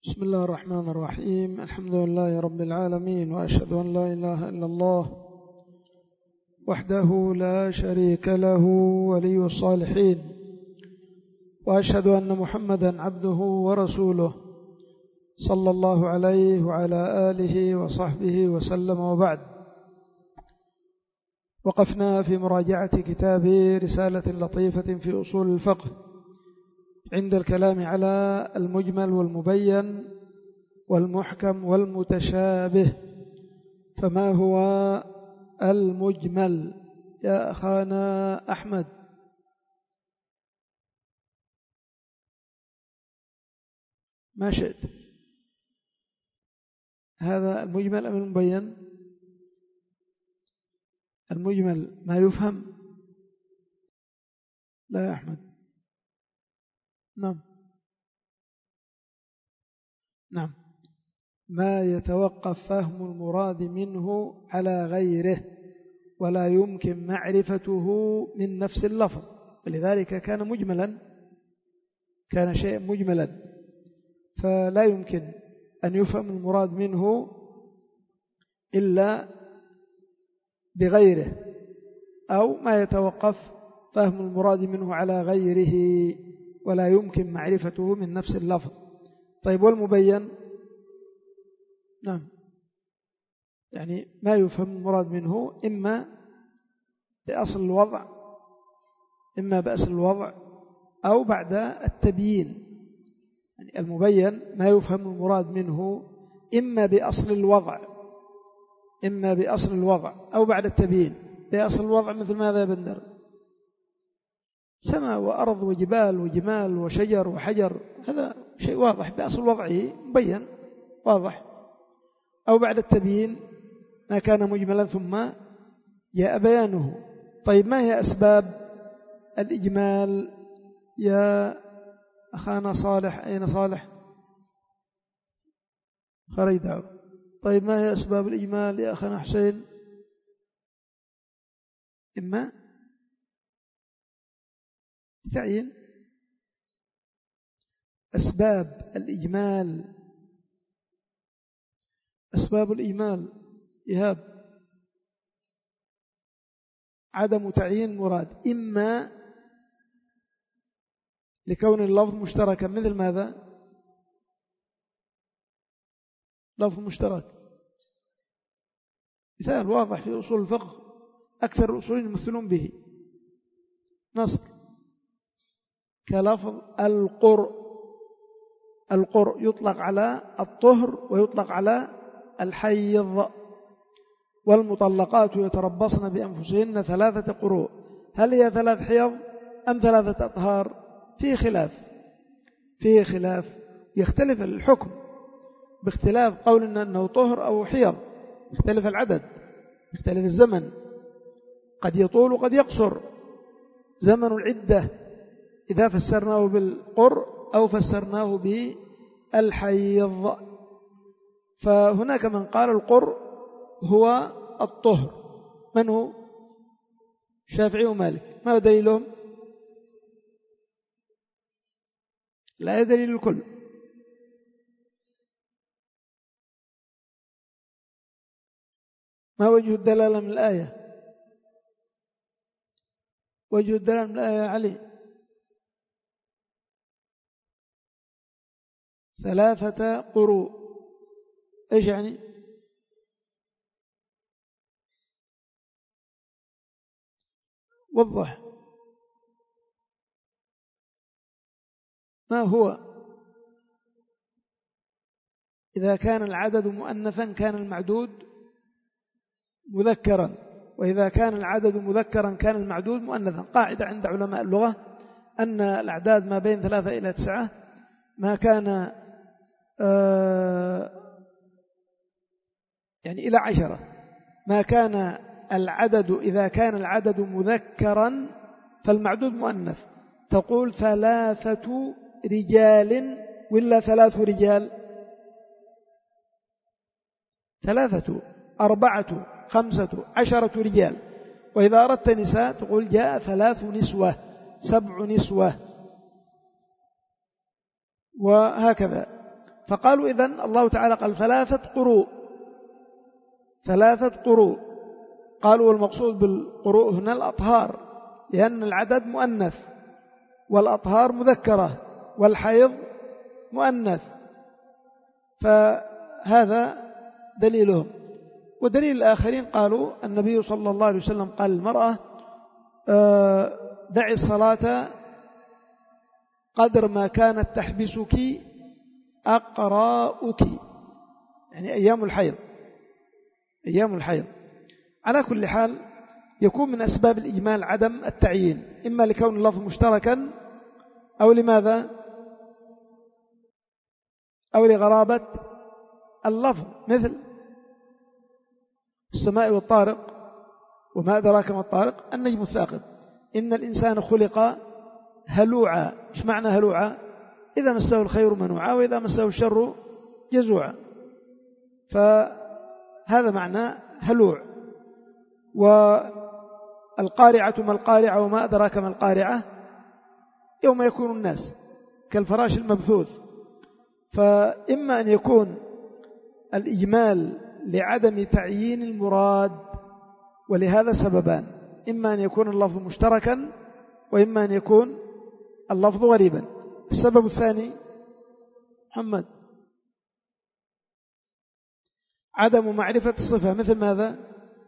بسم الله الرحمن الرحيم. الحمد لله رب العالمين، وأشهد أن لا إله إلا الله وحده لا شريك له ولي الصالحين، وأشهد أن محمدا عبده ورسوله صلى الله عليه وعلى آله وصحبه وسلم. وبعد، وقفنا في مراجعة كتاب رسالة لطيفة في أصول الفقه عند الكلام على المجمل والمبين والمحكم والمتشابه. فما هو المجمل يا أخانا أحمد؟ ما شئت، هذا المجمل أم المبين؟ المجمل ما يفهم؟ لا يا أحمد. نعم، ما يتوقف فهم المراد منه على غيره ولا يمكن معرفته من نفس اللفظ، ولذلك كان مجملا، كان شيء مجملا، فلا يمكن أن يفهم المراد منه إلا بغيره، أو ما يتوقف فهم المراد منه على غيره ولا يمكن معرفته من نفس اللفظ. طيب، والمبين؟ نعم، يعني ما يفهم المراد منه إما بأصل الوضع أو بعد التبيين. يعني المبين ما يفهم المراد منه إما بأصل الوضع أو بعد التبيين. بأصل الوضع مثل ماذا يا بندر؟ سماء وأرض وجبال وجمال وشجر وحجر، هذا شيء واضح بأصل وضعه مبين واضح. أو بعد التبيين ما كان مجملا ثم جاء بيانه. طيب، ما هي أسباب الإجمال يا أخانا صالح؟ أين صالح؟ خريدة. طيب، ما هي أسباب الإجمال يا أخانا حسين؟ إما تعيين أسباب الإجمال. أسباب الإجمال إيهاب عدم تعيين مراد، إما لكون اللفظ مشتركا، مثل ماذا؟ لفظ مشترك، مثال واضح في أصول الفقه أكثر الأصولين يمثلون به، نصر كلفظ القرء يطلق على الطهر ويطلق على الحيض. والمطلقات يتربصن بأنفسهن 3 قروء. هل هي 3 حيض أم 3 أطهار؟ فيه خلاف يختلف الحكم باختلاف قولنا أنه طهر أو حيض، يختلف العدد، يختلف الزمن، قد يطول وقد يقصر زمن العدة إذا فسرناه بالقرء أو فسرناه بالحيض. فهناك من قال القرء هو الطهر. من هو؟ الشافعي ومالك. ما دليلهم؟ لا دليل الكل. ما وجه الدلالة من الآية؟ وجه الدلالة من الآية يا علي؟ 3 قروء. إيش يعني؟ وضح. ما هو؟ إذا كان العدد مؤنثا كان المعدود مذكرا، وإذا كان العدد مذكرا كان المعدود مؤنثا. قاعدة عند علماء اللغة أن الأعداد ما بين 3 إلى 9 ما كان يعني إلى 10، ما كان العدد، إذا كان العدد مذكرا فالمعدود مؤنث. تقول 3 رجال ولا 3 رجال؟ 3 4 5 10 رجال. وإذا أردت نساء تقول جاء 3 نسوة 7 نسوة، وهكذا. فقالوا إذن الله تعالى قال 3 قروء، 3 قروء. قالوا والمقصود بالقروء هنا الأطهار، لأن العدد مؤنث والأطهار مذكرة والحيض مؤنث، فهذا دليلهم. ودليل الآخرين قالوا النبي صلى الله عليه وسلم قال للمرأة دعي الصلاة قدر ما كانت تحبسك أقراؤك، يعني أيام الحيض، أيام الحيض. على كل حال يكون من أسباب الإجمال عدم التعيين، إما لكون اللفظ مشتركا أو لماذا؟ أو لغرابة اللفظ، مثل السماء والطارق وما أدراك ما الطارق النجم الثاقب. إن الإنسان خلق هلوعا. إيش معنى هلوعا؟ إذا مسه الخير منوعا وإذا مسه الشر جزوعا، فهذا معنى هلوع. والقارعة ما القارعة وما أدراك ما القارعة، يوم يكون الناس كالفراش المبثوث. فإما أن يكون الإجمال لعدم تعيين المراد، ولهذا سببان: إما أن يكون اللفظ مشتركا، وإما أن يكون اللفظ غريبا. السبب الثاني محمد عدم معرفة الصفة، مثل ماذا؟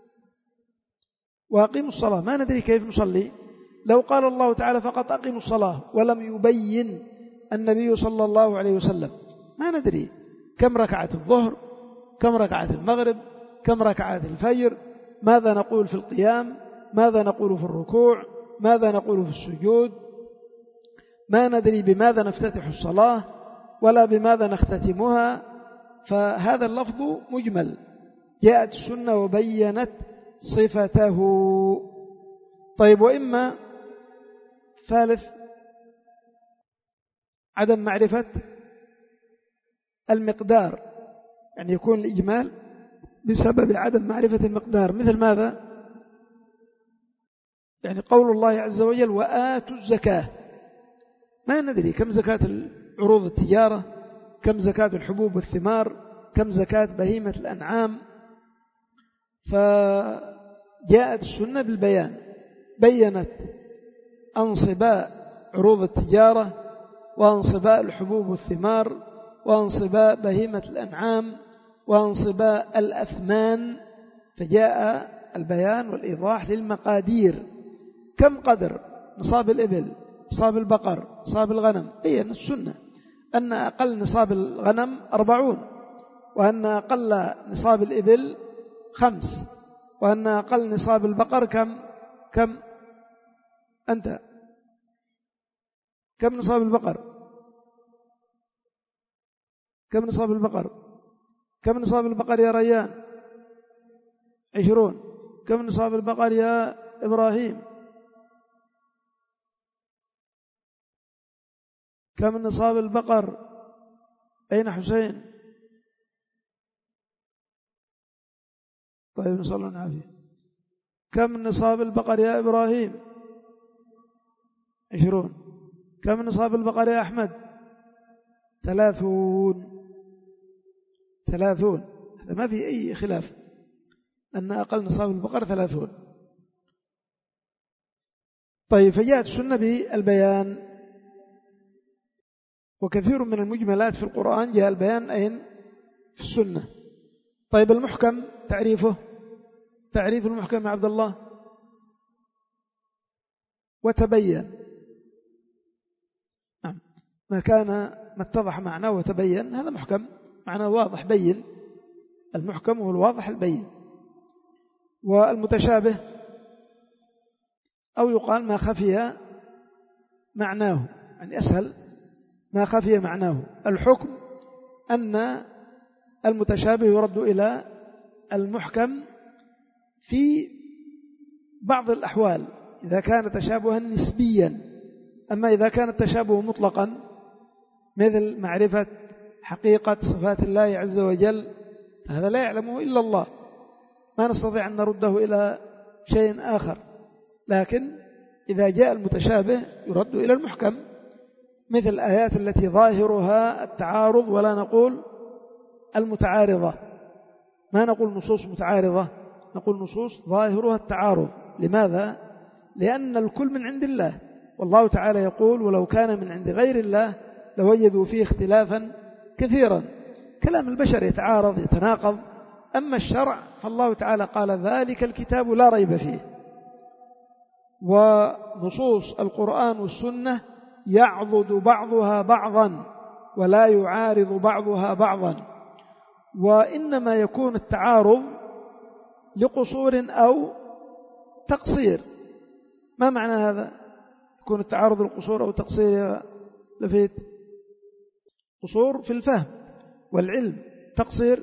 وأقيموا الصلاة، ما ندري كيف نصلي. لو قال الله تعالى فقط أقيموا الصلاة ولم يبين النبي صلى الله عليه وسلم، ما ندري كم ركعة الظهر، كم ركعة المغرب، كم ركعة الفجر، ماذا نقول في القيام، ماذا نقول في الركوع، ماذا نقول في السجود، ما ندري بماذا نفتتح الصلاة ولا بماذا نختتمها. فهذا اللفظ مجمل، جاءت السنة وبينت صفته. طيب، وإما ثالث عدم معرفة المقدار، يعني يكون الإجمال بسبب عدم معرفة المقدار. مثل ماذا؟ يعني قول الله عز وجل وآتوا الزكاة، ما ندري كم زكاة عروض التجارة، كم زكاة الحبوب والثمار، كم زكاة بهيمة الأنعام. فجاءت السنة بالبيان، بينت أنصباء عروض التجارة وأنصباء الحبوب والثمار وأنصباء بهيمة الأنعام وأنصباء الأثمان، فجاء البيان والإيضاح للمقادير. كم قدر نصاب الإبل، نصاب البقر، نصاب الغنم؟ بيّن السنة أن أقل نصاب الغنم 40، وأن أقل نصاب الإبل 5، وأن أقل نصاب البقر كم أنت؟ كم نصاب البقر؟ كم نصاب البقر؟ كم نصاب البقر يا ريان؟ 20. كم نصاب البقر يا إبراهيم؟ كم نصاب البقر؟ أين حسين؟ طيب، نسأل الله العافية. كم نصاب البقر يا إبراهيم؟ 20. كم نصاب البقر يا أحمد؟ 30. هذا ما في أي خلاف أن أقل نصاب البقر 30. طيب، فجاءت السنة بالبيان. وكثير من المجملات في القرآن جاء البيان أين؟ في السنة. طيب، المحكم تعريفه، تعريف المحكم يا عبد الله. وتبين، نعم، ما اتضح معناه وتبين، هذا محكم، معناه واضح بين. المحكم هو الواضح البين. والمتشابه أو يقال ما خفي معناه، يعني أسهل، ما خفي معناه. الحكم أن المتشابه يرد إلى المحكم في بعض الأحوال إذا كان تشابها نسبيا. أما إذا كان التشابه مطلقا، مثل معرفة حقيقة صفات الله عز وجل، هذا لا يعلمه إلا الله، ما نستطيع أن نرده إلى شيء آخر. لكن إذا جاء المتشابه يرد إلى المحكم. مثل الآيات التي ظاهرها التعارض ولا نقول المتعارضة، ما نقول نصوص متعارضة، نقول نصوص ظاهرها التعارض. لماذا؟ لأن الكل من عند الله، والله تعالى يقول ولو كان من عند غير الله لوجدوا فيه اختلافا كثيرا. كلام البشر يتعارض يتناقض، أما الشرع فالله تعالى قال ذلك الكتاب لا ريب فيه. ونصوص القرآن والسنة يعضد بعضها بعضا ولا يعارض بعضها بعضا، وإنما يكون التعارض لقصور أو تقصير. ما معنى هذا؟ يكون التعارض لقصور أو تقصير يا لفيت؟ قصور في الفهم والعلم، تقصير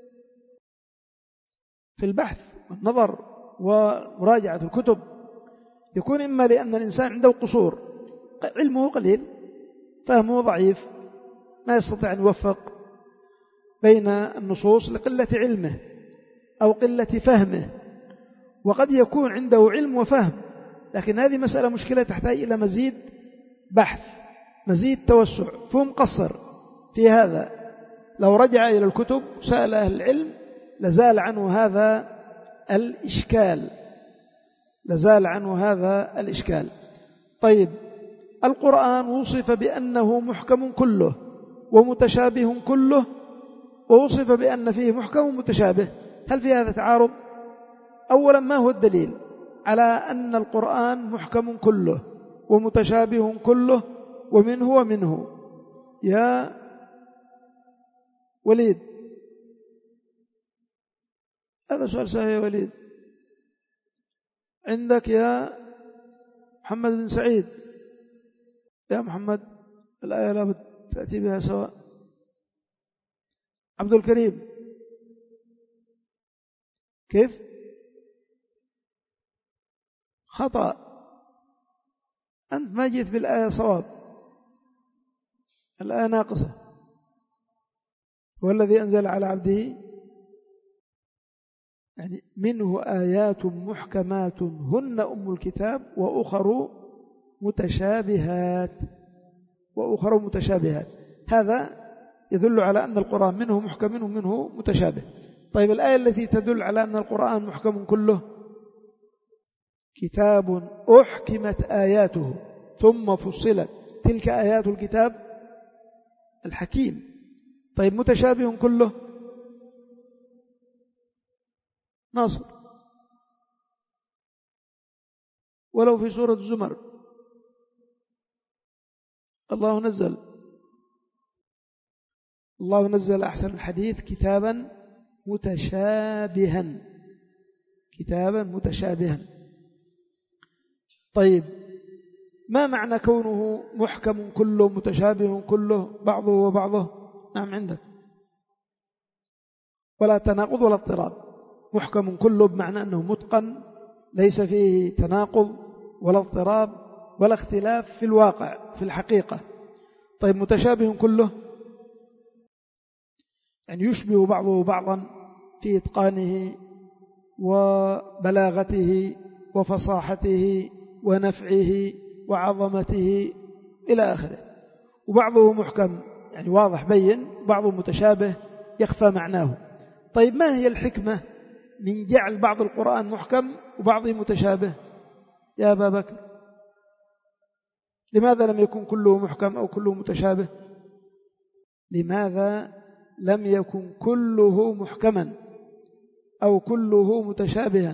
في البحث والنظر ومراجعة الكتب. يكون إما لأن الإنسان عنده قصور، علمه قليل، فهمه ضعيف، ما يستطيع أن يوفق بين النصوص لقلة علمه أو قلة فهمه. وقد يكون عنده علم وفهم، لكن هذه مسألة مشكلة تحتاج إلى مزيد بحث، مزيد توسع، فهو مقصر في هذا. لو رجع إلى الكتب سأل أهل العلم لزال عنه هذا الإشكال، لزال عنه هذا الإشكال. طيب، القرآن وصف بأنه محكم كله ومتشابه كله، ووصف بأن فيه محكم ومتشابه، هل في هذا تعارض؟ أولا، ما هو الدليل على أن القرآن محكم كله ومتشابه كله ومنه يا وليد؟ هذا سؤال سهل يا وليد. عندك يا محمد بن سعيد؟ يا محمد، الآية لا تأتي بها سواء. عبد الكريم كيف؟ خطأ، أنت ما جيت بالآية صواب، الآية ناقصة. هو الذي أنزل على عبده، يعني منه آيات محكمات هن أم الكتاب وأخر متشابهات. هذا يدل على أن القرآن منه محكم ومنه متشابه. طيب، الآية التي تدل على أن القرآن محكم كله: كتاب أحكمت آياته ثم فصلت تلك آيات الكتاب الحكيم. طيب، متشابه كله؟ ناصر، ولو في سورة الزمر الله نزل أحسن الحديث كتابا متشابها. طيب، ما معنى كونه محكم كله متشابه كله بعضه وبعضه؟ نعم، عندك ولا تناقض ولا اضطراب. محكم كله بمعنى أنه متقن، ليس فيه تناقض ولا اضطراب ولا اختلاف في الواقع في الحقيقة. طيب، متشابه كله يعني يشبه بعضه بعضا في إتقانه وبلاغته وفصاحته ونفعه وعظمته إلى آخره. وبعضه محكم يعني واضح بين، بعضه متشابه يخفى معناه. طيب، ما هي الحكمة من جعل بعض القرآن محكم وبعضه متشابه يا أبا بكر؟ لماذا لم يكن كله محكم أو كله متشابه؟ لماذا لم يكن كله محكما أو كله متشابها؟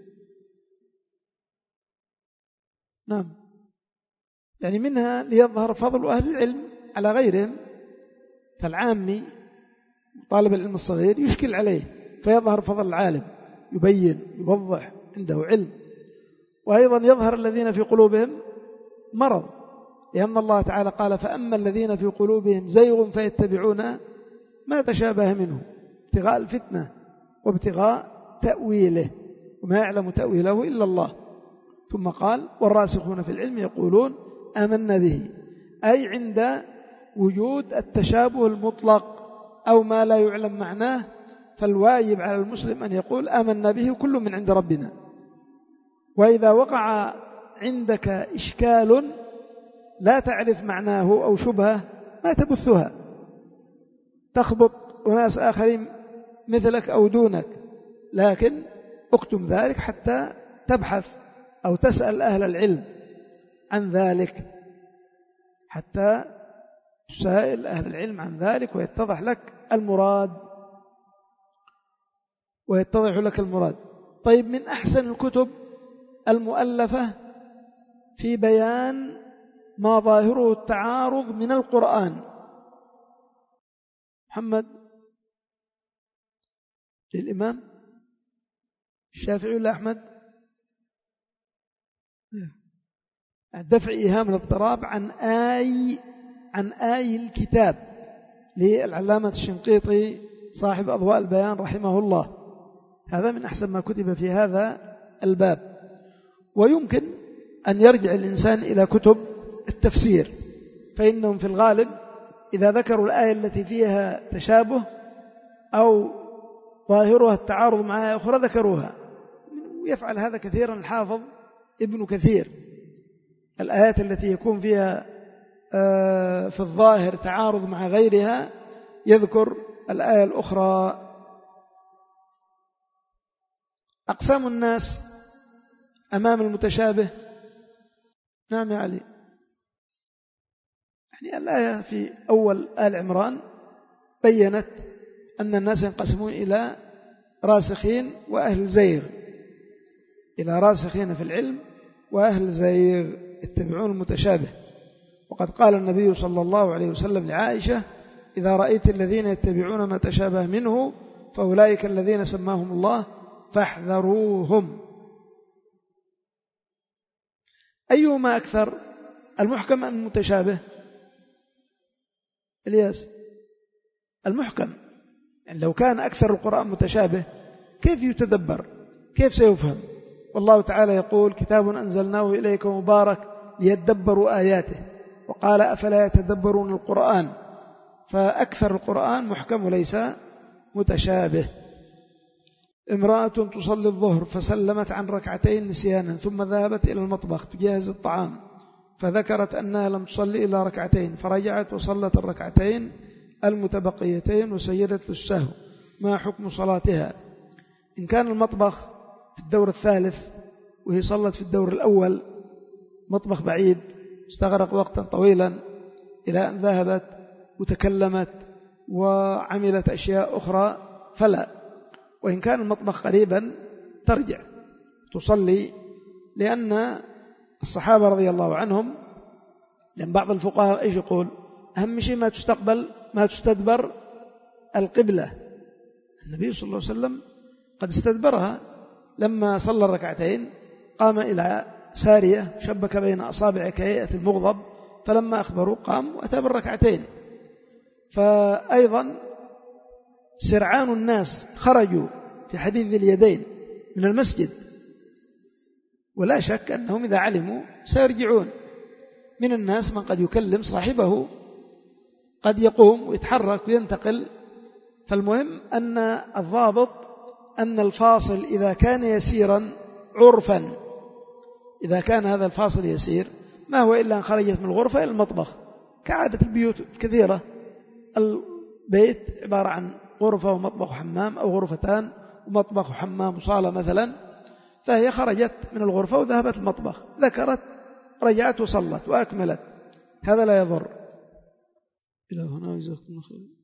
نعم، يعني منها ليظهر فضل أهل العلم على غيرهم، فالعامي طالب العلم الصغير يشكل عليه فيظهر فضل العالم، يبين يوضح عنده علم. وأيضا يظهر الذين في قلوبهم مرض، لأن الله تعالى قال: فأما الذين في قلوبهم زيغ فيتبعون ما تشابه منه ابتغاء الفتنة وابتغاء تأويله وما يعلم تأويله إلا الله. ثم قال: والراسخون في العلم يقولون آمنا به، أي عند وجود التشابه المطلق أو ما لا يعلم معناه، فالواجب على المسلم أن يقول آمنا به كل من عند ربنا. وإذا وقع عندك إشكال لا تعرف معناه أو شبهه ما تبثها، تخبط أناس آخرين مثلك أو دونك، لكن اكتم ذلك حتى تبحث أو تسأل أهل العلم عن ذلك، حتى تسائل أهل العلم عن ذلك ويتضح لك المراد. طيب، من أحسن الكتب المؤلفة في بيان ما ظاهره التعارض من القرآن. محمد للإمام الشافعي ولا أحمد؟ دفع إيهام الاضطراب عن آي الكتاب للعلامة الشنقيطي صاحب أضواء البيان رحمه الله. هذا من أحسن ما كتب في هذا الباب. ويمكن أن يرجع الإنسان إلى كتب التفسير، فإنهم في الغالب إذا ذكروا الآية التي فيها تشابه أو ظاهرها التعارض مع آية أخرى ذكروها، ويفعل هذا كثيرا الحافظ ابن كثير. الآيات التي يكون فيها في الظاهر تعارض مع غيرها يذكر الآية الأخرى. أقسام الناس أمام المتشابه. نعم يا علي. يعني الآية في أول آل عمران بيّنت أن الناس ينقسمون إلى راسخين وأهل زيغ، إلى راسخين في العلم وأهل زيغ يتبعون المتشابه. وقد قال النبي صلى الله عليه وسلم لعائشة: إذا رأيت الذين يتبعون ما تشابه منه فأولئك الذين سماهم الله فاحذروهم. أيهما أكثر، المحكم أم المتشابه؟ الياس، المحكم. يعني لو كان أكثر القرآن متشابه كيف يتدبر؟ كيف سيفهم؟ والله تعالى يقول: كتاب أنزلناه إليك مبارك ليدبروا آياته، وقال: أفلا يتدبرون القرآن؟ فأكثر القرآن محكم وليس متشابه. امرأة تصلي الظهر فسلمت عن ركعتين نسيانا، ثم ذهبت إلى المطبخ تجهز الطعام، فذكرت أنها لم تصلي إلا ركعتين، فرجعت وصلت الركعتين المتبقيتين وسجدت للسهو، ما حكم صلاتها؟ إن كان المطبخ في الدور الثالث وهي صلت في الدور الأول، مطبخ بعيد استغرق وقتا طويلا إلى أن ذهبت وتكلمت وعملت أشياء أخرى فلا. وإن كان المطبخ قريبا ترجع تصلي، لأن الصحابة رضي الله عنهم، لأن بعض الفقهاء إيش يقول؟ أهم شيء ما تستدبر القبلة. النبي صلى الله عليه وسلم قد استدبرها لما صلى الركعتين، قام إلى سارية شبك بين أصابعه كهيئة المغضب، فلما أخبروا قام وأتى بالركعتين. فأيضا سرعان الناس خرجوا في حديث ذي اليدين من المسجد، ولا شك أنهم إذا علموا سيرجعون. من الناس من قد يكلم صاحبه، قد يقوم ويتحرك وينتقل. فالمهم أن الضابط أن الفاصل إذا كان يسيرا عرفا، إذا كان هذا الفاصل يسير، ما هو إلا أن خرجت من الغرفة إلى المطبخ، كعادة البيوت الكثيرة. البيت عبارة عن غرفة ومطبخ وحمام، أو غرفتان ومطبخ وحمام وصالة مثلا، فهي خرجت من الغرفة وذهبت المطبخ، ذكرت، رجعت وصلت وأكملت، هذا لا يضر. إلى هنا جزاكم الله خير.